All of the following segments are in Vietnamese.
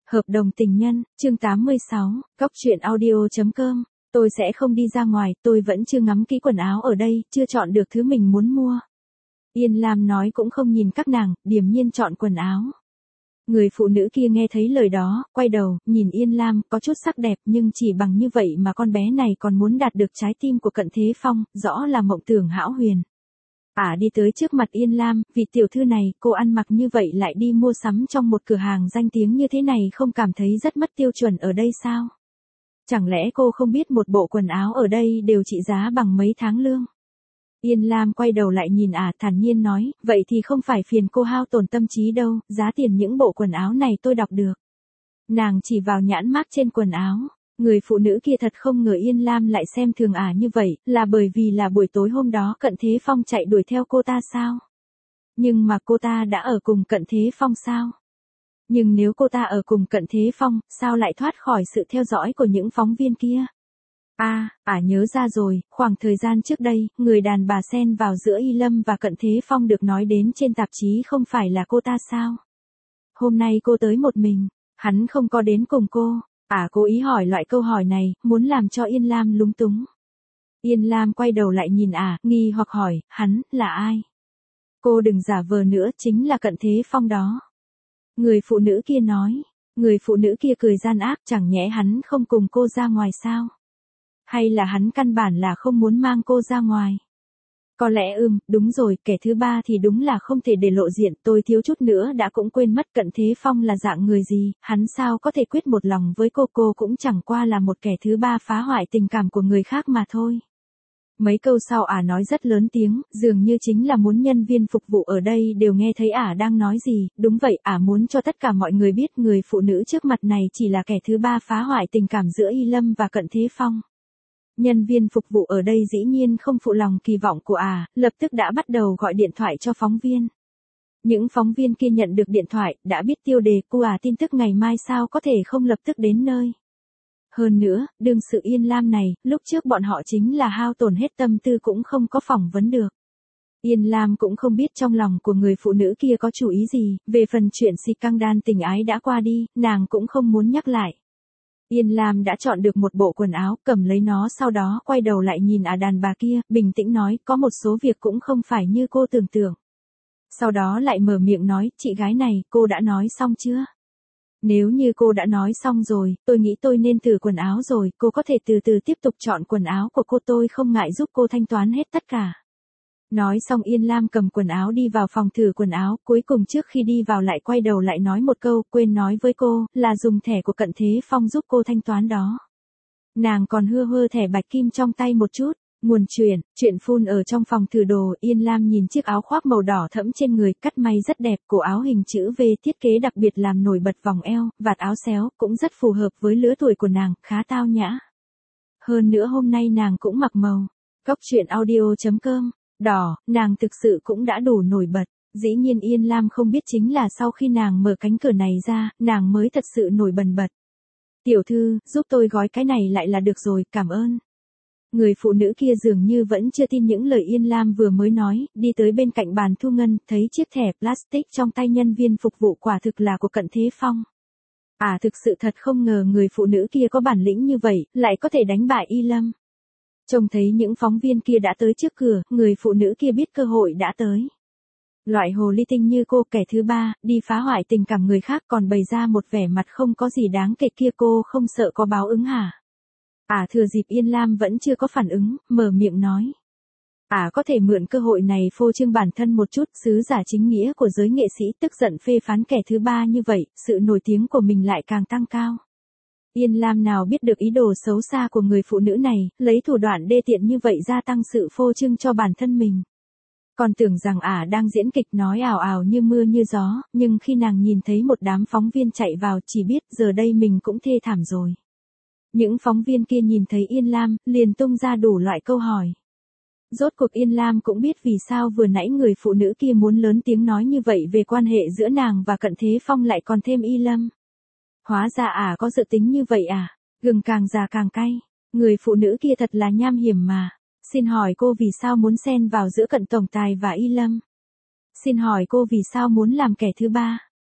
Hợp đồng tình nhân, chương 86, Cóc truyện audio.com. Tôi sẽ không đi ra ngoài, tôi vẫn chưa ngắm kỹ quần áo ở đây, chưa chọn được thứ mình muốn mua. Yên Lam nói cũng không nhìn các nàng, điềm nhiên chọn quần áo. Người phụ nữ kia nghe thấy lời đó, quay đầu, nhìn Yên Lam, có chút sắc đẹp nhưng chỉ bằng như vậy mà con bé này còn muốn đạt được trái tim của Cận Thế Phong, rõ là mộng tưởng hão huyền. Đi tới trước mặt Yên Lam, vị tiểu thư này, cô ăn mặc như vậy lại đi mua sắm trong một cửa hàng danh tiếng như thế này không cảm thấy rất mất tiêu chuẩn ở đây sao? Chẳng lẽ cô không biết một bộ quần áo ở đây đều trị giá bằng mấy tháng lương? Yên Lam quay đầu lại nhìn thản nhiên nói, vậy thì không phải phiền cô hao tổn tâm trí đâu, giá tiền những bộ quần áo này tôi đọc được. Nàng chỉ vào nhãn mác trên quần áo. Người phụ nữ kia thật không ngờ Yên Lam lại xem thường như vậy, là bởi vì là buổi tối hôm đó Cận Thế Phong chạy đuổi theo cô ta sao? Nhưng mà cô ta đã ở cùng Cận Thế Phong sao? Nhưng nếu cô ta ở cùng Cận Thế Phong, sao lại thoát khỏi sự theo dõi của những phóng viên kia? Nhớ ra rồi, khoảng thời gian trước đây, người đàn bà xen vào giữa Y Lâm và Cận Thế Phong được nói đến trên tạp chí không phải là cô ta sao? Hôm nay cô tới một mình, hắn không có đến cùng cô. Cố ý hỏi loại câu hỏi này, muốn làm cho Yên Lam lúng túng. Yên Lam quay đầu lại nhìn nghi hoặc hỏi, hắn, là ai? Cô đừng giả vờ nữa, chính là Cận Thế Phong đó. Người phụ nữ kia nói. Người phụ nữ kia cười gian ác, chẳng nhẽ hắn không cùng cô ra ngoài sao? Hay là hắn căn bản là không muốn mang cô ra ngoài? Có lẽ đúng rồi, kẻ thứ ba thì đúng là không thể để lộ diện, tôi thiếu chút nữa đã cũng quên mất Cận Thế Phong là dạng người gì, hắn sao có thể quyết một lòng với cô cũng chẳng qua là một kẻ thứ ba phá hoại tình cảm của người khác mà thôi. Mấy câu sau nói rất lớn tiếng, dường như chính là muốn nhân viên phục vụ ở đây đều nghe thấy đang nói gì, đúng vậy, muốn cho tất cả mọi người biết người phụ nữ trước mặt này chỉ là kẻ thứ ba phá hoại tình cảm giữa Y Lâm và Cận Thế Phong. Nhân viên phục vụ ở đây dĩ nhiên không phụ lòng kỳ vọng của lập tức đã bắt đầu gọi điện thoại cho phóng viên. Những phóng viên kia nhận được điện thoại, đã biết tiêu đề của tin tức ngày mai sao có thể không lập tức đến nơi. Hơn nữa, đương sự Yên Lam này, lúc trước bọn họ chính là hao tổn hết tâm tư cũng không có phỏng vấn được. Yên Lam cũng không biết trong lòng của người phụ nữ kia có chủ ý gì, về phần chuyện scandal tình ái đã qua đi, nàng cũng không muốn nhắc lại. Yên Lam đã chọn được một bộ quần áo, cầm lấy nó sau đó quay đầu lại nhìn đàn bà kia, bình tĩnh nói, có một số việc cũng không phải như cô tưởng tượng. Sau đó lại mở miệng nói, chị gái này, cô đã nói xong chưa? Nếu như cô đã nói xong rồi, tôi nghĩ tôi nên thử quần áo rồi, cô có thể từ từ tiếp tục chọn quần áo của cô, tôi không ngại giúp cô thanh toán hết tất cả. Nói xong Yên Lam cầm quần áo đi vào phòng thử quần áo, cuối cùng trước khi đi vào lại quay đầu lại nói một câu, quên nói với cô, là dùng thẻ của Cận Thế Phong giúp cô thanh toán đó. Nàng còn hơ thẻ bạch kim trong tay một chút. Nguồn chuyện phun ở trong phòng thử đồ, Yên Lam nhìn chiếc áo khoác màu đỏ thẫm trên người, cắt may rất đẹp, cổ áo hình chữ V thiết kế đặc biệt làm nổi bật vòng eo, vạt áo xéo, cũng rất phù hợp với lứa tuổi của nàng, khá tao nhã. Hơn nữa hôm nay nàng cũng mặc màu Cóc truyện audio.com đỏ, nàng thực sự cũng đã đủ nổi bật. Dĩ nhiên Yên Lam không biết chính là sau khi nàng mở cánh cửa này ra, nàng mới thật sự nổi bần bật. Tiểu thư, giúp tôi gói cái này lại là được rồi, cảm ơn. Người phụ nữ kia dường như vẫn chưa tin những lời Yên Lam vừa mới nói, đi tới bên cạnh bàn thu ngân, thấy chiếc thẻ plastic trong tay nhân viên phục vụ quả thực là của Cận Thế Phong. Thực sự thật không ngờ người phụ nữ kia có bản lĩnh như vậy, lại có thể đánh bại Y Lâm. Trông thấy những phóng viên kia đã tới trước cửa, người phụ nữ kia biết cơ hội đã tới. Loại hồ ly tinh như cô, kẻ thứ ba, đi phá hoại tình cảm người khác còn bày ra một vẻ mặt không có gì đáng kể kia, cô không sợ có báo ứng hả? Thừa dịp Yên Lam vẫn chưa có phản ứng, mở miệng nói. Có thể mượn cơ hội này phô trương bản thân một chút, sứ giả chính nghĩa của giới nghệ sĩ tức giận phê phán kẻ thứ ba như vậy, sự nổi tiếng của mình lại càng tăng cao. Yên Lam nào biết được ý đồ xấu xa của người phụ nữ này, lấy thủ đoạn đê tiện như vậy gia tăng sự phô trương cho bản thân mình. Còn tưởng rằng đang diễn kịch nói ào ào như mưa như gió, nhưng khi nàng nhìn thấy một đám phóng viên chạy vào chỉ biết giờ đây mình cũng thê thảm rồi. Những phóng viên kia nhìn thấy Yên Lam, liền tung ra đủ loại câu hỏi. Rốt cuộc Yên Lam cũng biết vì sao vừa nãy người phụ nữ kia muốn lớn tiếng nói như vậy về quan hệ giữa nàng và Cận Thế Phong lại còn thêm Y Lâm. Hóa ra có dự tính như vậy gừng càng già càng cay. Người phụ nữ kia thật là nham hiểm mà. Xin hỏi cô vì sao muốn xen vào giữa Cận tổng tài và Y Lâm? Xin hỏi cô vì sao muốn làm kẻ thứ ba?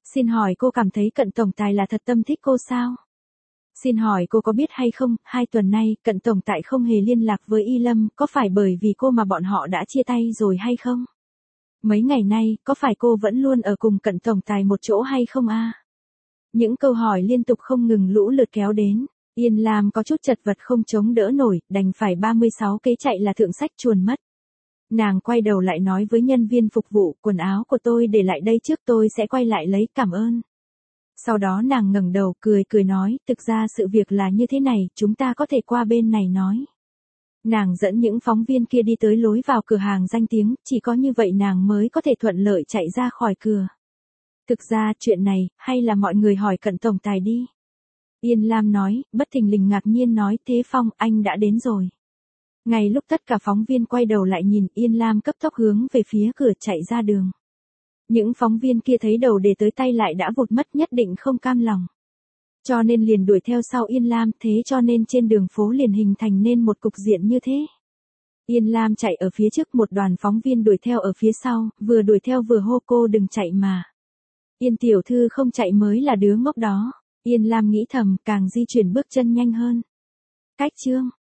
Xin hỏi cô cảm thấy Cận tổng tài là thật tâm thích cô sao? Xin hỏi cô có biết hay không, 2 tuần nay, Cận tổng tài không hề liên lạc với Y Lâm, có phải bởi vì cô mà bọn họ đã chia tay rồi hay không? Mấy ngày nay, có phải cô vẫn luôn ở cùng Cận tổng tài một chỗ hay không a? Những câu hỏi liên tục không ngừng lũ lượt kéo đến. Yên Lam có chút chật vật không chống đỡ nổi, đành phải 36 kế chạy là thượng sách chuồn mất. Nàng quay đầu lại nói với nhân viên phục vụ, quần áo của tôi để lại đây trước, tôi sẽ quay lại lấy, cảm ơn. Sau đó nàng ngẩng đầu cười cười nói, thực ra sự việc là như thế này, chúng ta có thể qua bên này nói. Nàng dẫn những phóng viên kia đi tới lối vào cửa hàng danh tiếng, chỉ có như vậy nàng mới có thể thuận lợi chạy ra khỏi cửa. Thực ra chuyện này, hay là mọi người hỏi Cận tổng tài đi. Yên Lam nói, bất thình lình ngạc nhiên nói, Thế Phong, anh đã đến rồi. Ngay lúc tất cả phóng viên quay đầu lại nhìn, Yên Lam cấp tốc hướng về phía cửa chạy ra đường. Những phóng viên kia thấy đầu để tới tay lại đã vụt mất, nhất định không cam lòng. Cho nên liền đuổi theo sau Yên Lam, thế cho nên trên đường phố liền hình thành nên một cục diện như thế. Yên Lam chạy ở phía trước, một đoàn phóng viên đuổi theo ở phía sau, vừa đuổi theo vừa hô cô đừng chạy mà. Yên tiểu thư không chạy mới là đứa ngốc đó. Yên Lam nghĩ thầm, càng di chuyển bước chân nhanh hơn. Cách chương